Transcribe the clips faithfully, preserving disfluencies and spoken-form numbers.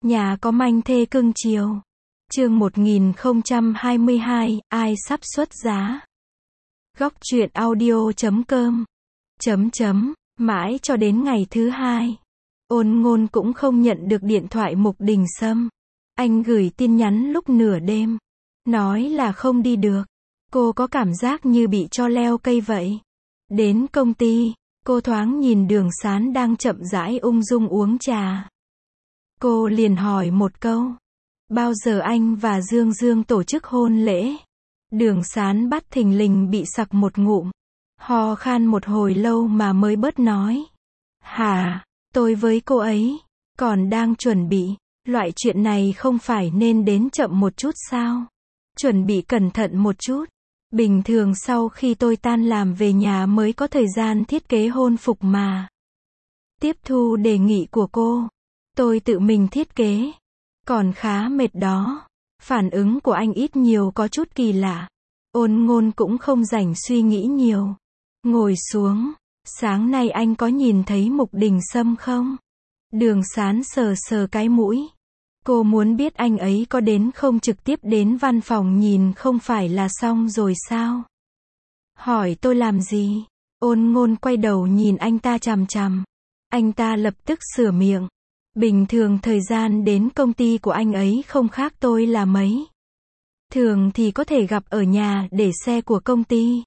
Nhà có manh thê cưng chiều. Chương một nghìn không trăm hai mươi hai, ai sắp xuất giá? Góc truyện audio chấm com. Chấm chấm, mãi cho đến ngày thứ hai. Ôn Ngôn cũng không nhận được điện thoại Mục Đình Sâm. Anh gửi tin nhắn lúc nửa đêm. Nói là không đi được. Cô có cảm giác như bị cho leo cây vậy. Đến công ty, cô thoáng nhìn Đường Sán đang chậm rãi ung dung uống trà. Cô liền hỏi một câu. Bao giờ anh và Dương Dương tổ chức hôn lễ? Đường Sán bắt thình lình bị sặc một ngụm. Ho khan một hồi lâu mà mới bớt nói. Hả, tôi với cô ấy, còn đang chuẩn bị. Loại chuyện này không phải nên đến chậm một chút sao? Chuẩn bị cẩn thận một chút. Bình thường sau khi tôi tan làm về nhà mới có thời gian thiết kế hôn phục mà. Tiếp thu đề nghị của cô. Tôi tự mình thiết kế. Còn khá mệt đó. Phản ứng của anh ít nhiều có chút kỳ lạ. Ôn Ngôn cũng không rảnh suy nghĩ nhiều. Ngồi xuống. Sáng nay anh có nhìn thấy Mục Đình Sâm không? Đường Sán sờ sờ cái mũi. Cô muốn biết anh ấy có đến không, trực tiếp đến văn phòng nhìn không phải là xong rồi sao? Hỏi tôi làm gì? Ôn Ngôn quay đầu nhìn anh ta chằm chằm. Anh ta lập tức sửa miệng. Bình thường thời gian đến công ty của anh ấy không khác tôi là mấy. Thường thì có thể gặp ở nhà để xe của công ty.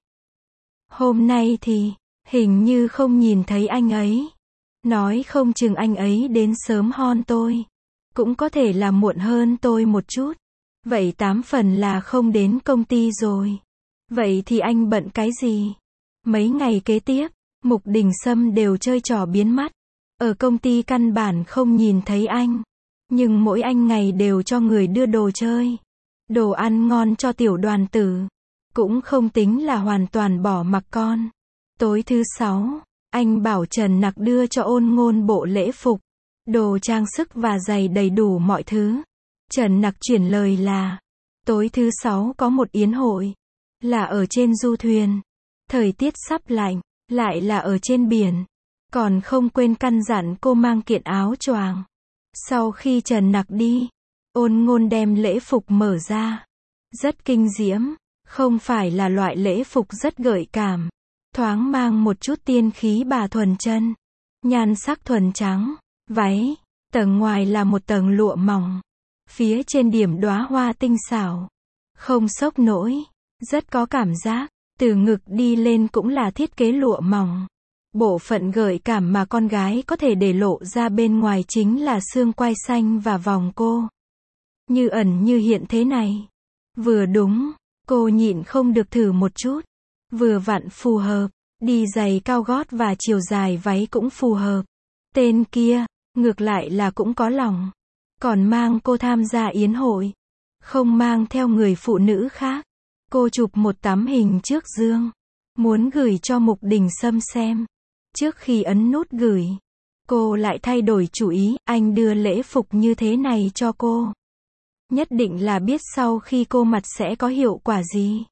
Hôm nay thì, hình như không nhìn thấy anh ấy. Nói không chừng anh ấy đến sớm hơn tôi. Cũng có thể là muộn hơn tôi một chút. Vậy tám phần là không đến công ty rồi. Vậy thì anh bận cái gì? Mấy ngày kế tiếp, Mục Đình Sâm đều chơi trò biến mắt. Ở công ty căn bản không nhìn thấy anh. Nhưng mỗi anh ngày đều cho người đưa đồ chơi. Đồ ăn ngon cho tiểu đoàn tử. Cũng không tính là hoàn toàn bỏ mặc con. Tối thứ sáu, anh bảo Trần Nặc đưa cho Ôn Ngôn bộ lễ phục. Đồ trang sức và giày đầy đủ mọi thứ. Trần Nặc chuyển lời là, tối thứ sáu có một yến hội. Là ở trên du thuyền. Thời tiết sắp lạnh, lại là ở trên biển. Còn không quên căn dặn cô mang kiện áo choàng. Sau khi Trần Nặc đi, Ôn Ngôn đem lễ phục mở ra. Rất kinh diễm, không phải là loại lễ phục rất gợi cảm. Thoáng mang một chút tiên khí bà thuần chân. Nhan sắc thuần trắng, váy, tầng ngoài là một tầng lụa mỏng. Phía trên điểm đóa hoa tinh xảo. Không xốc nổi, rất có cảm giác. Từ ngực đi lên cũng là thiết kế lụa mỏng. Bộ phận gợi cảm mà con gái có thể để lộ ra bên ngoài chính là xương quai xanh và vòng cô. Như ẩn như hiện thế này. Vừa đúng, cô nhịn không được thử một chút. Vừa vặn phù hợp, đi giày cao gót và chiều dài váy cũng phù hợp. Tên kia, ngược lại là cũng có lòng. Còn mang cô tham gia yến hội. Không mang theo người phụ nữ khác. Cô chụp một tấm hình trước gương. Muốn gửi cho Mục Đình Sâm xem. Trước khi ấn nút gửi, cô lại thay đổi chủ ý, anh đưa lễ phục như thế này cho cô. Nhất định là biết sau khi cô mặc sẽ có hiệu quả gì.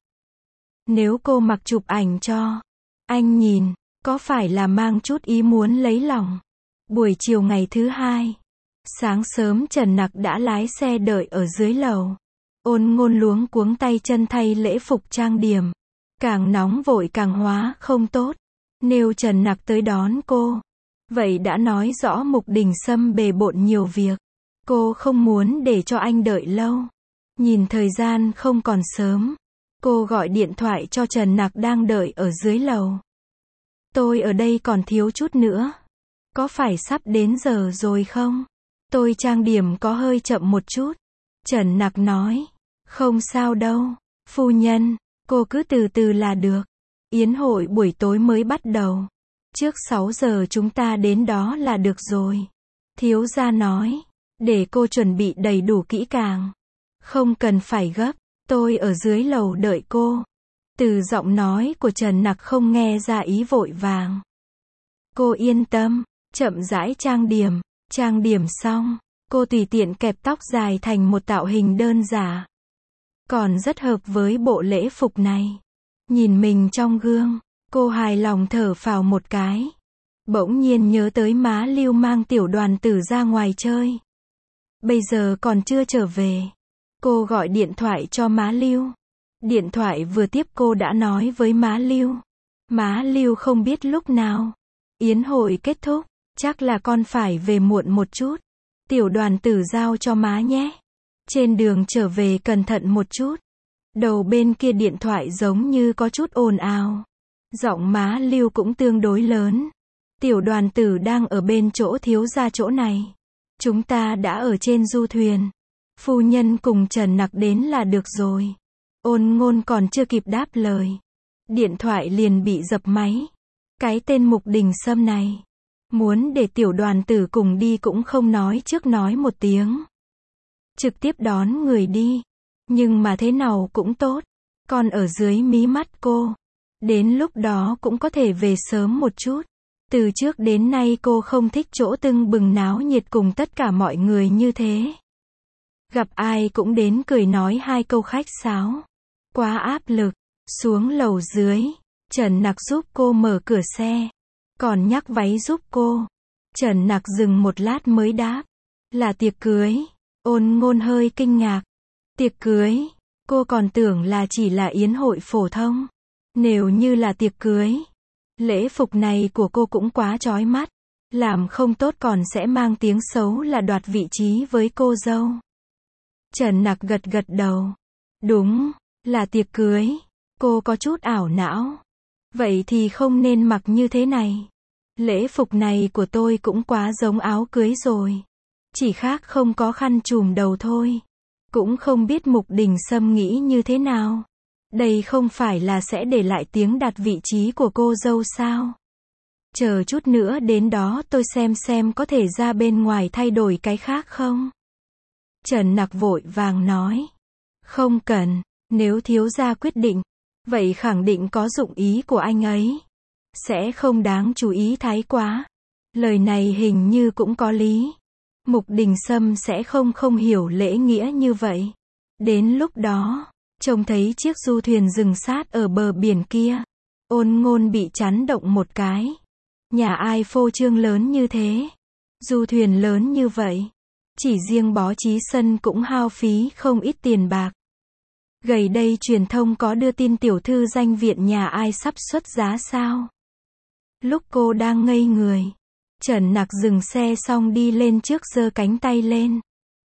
Nếu cô mặc chụp ảnh cho anh nhìn, có phải là mang chút ý muốn lấy lòng. Buổi chiều ngày thứ hai, sáng sớm Trần Nặc đã lái xe đợi ở dưới lầu. Ôn Ngôn luống cuống tay chân thay lễ phục trang điểm. Càng nóng vội càng hóa không tốt. Nếu Trần Nặc tới đón cô, vậy đã nói rõ Mục Đình Sâm bề bộn nhiều việc. Cô không muốn để cho anh đợi lâu. Nhìn thời gian không còn sớm. Cô gọi điện thoại cho Trần Nặc đang đợi ở dưới lầu. Tôi ở đây còn thiếu chút nữa. Có phải sắp đến giờ rồi không? Tôi trang điểm có hơi chậm một chút. Trần Nặc nói. Không sao đâu, phu nhân, cô cứ từ từ là được. Yến hội buổi tối mới bắt đầu. Trước sáu giờ chúng ta đến đó là được rồi. Thiếu gia nói. Để cô chuẩn bị đầy đủ kỹ càng. Không cần phải gấp, tôi ở dưới lầu đợi cô. Từ giọng nói của Trần Nặc không nghe ra ý vội vàng. Cô yên tâm, chậm rãi trang điểm. Trang điểm xong, cô tùy tiện kẹp tóc dài thành một tạo hình đơn giản. Còn rất hợp với bộ lễ phục này. Nhìn mình trong gương, cô hài lòng thở phào một cái. Bỗng nhiên nhớ tới má Lưu mang tiểu đoàn tử ra ngoài chơi. bây giờ còn chưa trở về. Cô gọi điện thoại cho má Lưu. Điện thoại vừa tiếp cô đã nói với má Lưu. Má Lưu không biết lúc nào yến hội kết thúc, chắc là con phải về muộn một chút. Tiểu Đoàn Tử giao cho má nhé. Trên đường trở về cẩn thận một chút. Đầu bên kia điện thoại giống như có chút ồn ào. Giọng má Lưu cũng tương đối lớn. Tiểu Đoàn Tử đang ở bên chỗ thiếu gia chỗ này. Chúng ta đã ở trên du thuyền. Phu nhân cùng Trần Nặc đến là được rồi. Ôn Ngôn còn chưa kịp đáp lời. Điện thoại liền bị dập máy. Cái tên Mục Đình Sâm này. Muốn để Tiểu Đoàn Tử cùng đi cũng không nói trước nói một tiếng. Trực tiếp đón người đi. Nhưng mà thế nào cũng tốt. Còn ở dưới mí mắt cô. Đến lúc đó cũng có thể về sớm một chút. Từ trước đến nay cô không thích chỗ tưng bừng náo nhiệt cùng tất cả mọi người như thế. Gặp ai cũng đến cười nói hai câu khách sáo. Quá áp lực. Xuống lầu dưới. Trần Nặc giúp cô mở cửa xe. Còn nhắc váy giúp cô. Trần Nặc dừng một lát mới đáp. Là tiệc cưới. Ôn Ngôn hơi kinh ngạc. Tiệc cưới. Cô còn tưởng là chỉ là yến hội phổ thông. Nếu như là tiệc cưới. Lễ phục này của cô cũng quá chói mắt. Làm không tốt còn sẽ mang tiếng xấu là đoạt vị trí với cô dâu. Trần Nặc gật gật đầu. Đúng, là tiệc cưới. Cô có chút ảo não. Vậy thì không nên mặc như thế này. Lễ phục này của tôi cũng quá giống áo cưới rồi. Chỉ khác không có khăn trùm đầu thôi. Cũng không biết Mục Đình Sâm nghĩ như thế nào. Đây không phải là sẽ để lại tiếng đặt vị trí của cô dâu sao? Chờ chút nữa đến đó tôi xem xem có thể ra bên ngoài thay đổi cái khác không? Trần Nặc vội vàng nói. Không cần, nếu thiếu gia quyết định, vậy khẳng định có dụng ý của anh ấy. Sẽ không đáng chú ý thái quá. Lời này hình như cũng có lý. Mục Đình Sâm sẽ không không hiểu lễ nghĩa như vậy. Đến lúc đó, trông thấy chiếc du thuyền dừng sát ở bờ biển kia. Ôn Ngôn bị chấn động một cái. Nhà ai phô trương lớn như thế? Du thuyền lớn như vậy. Chỉ riêng bố trí sân cũng hao phí không ít tiền bạc. Gầy đây truyền thông có đưa tin tiểu thư danh viện nhà ai sắp xuất giá sao? Lúc cô đang ngây người. Trần Nặc dừng xe xong đi lên trước giơ cánh tay lên.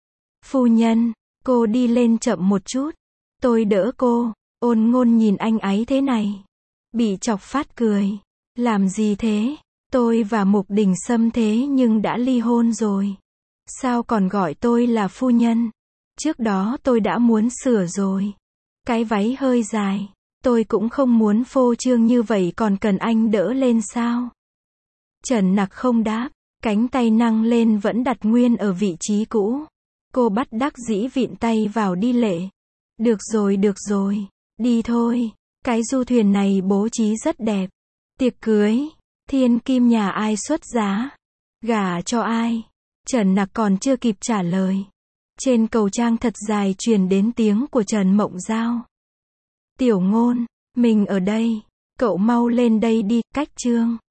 Phu nhân, cô đi lên chậm một chút. Tôi đỡ cô. Ôn Ngôn nhìn anh ấy thế này. Bị chọc phát cười. Làm gì thế? Tôi và Mục Đình Sâm thế nhưng đã ly hôn rồi. Sao còn gọi tôi là phu nhân? Trước đó tôi đã muốn sửa rồi. Cái váy hơi dài. Tôi cũng không muốn phô trương như vậy còn cần anh đỡ lên sao? Trần Nặc không đáp. Cánh tay nâng lên vẫn đặt nguyên ở vị trí cũ. Cô bắt đắc dĩ vịn tay vào đi lệ. Được rồi được rồi. Đi thôi. Cái du thuyền này bố trí rất đẹp. Tiệc cưới. Thiên kim nhà ai xuất giá? Gả cho ai? Trần Nặc còn chưa kịp trả lời. Trên cầu trang thật dài truyền đến tiếng của Trần Mộng Giao. Tiểu Ngôn, mình ở đây. Cậu mau lên đây đi, cách chương.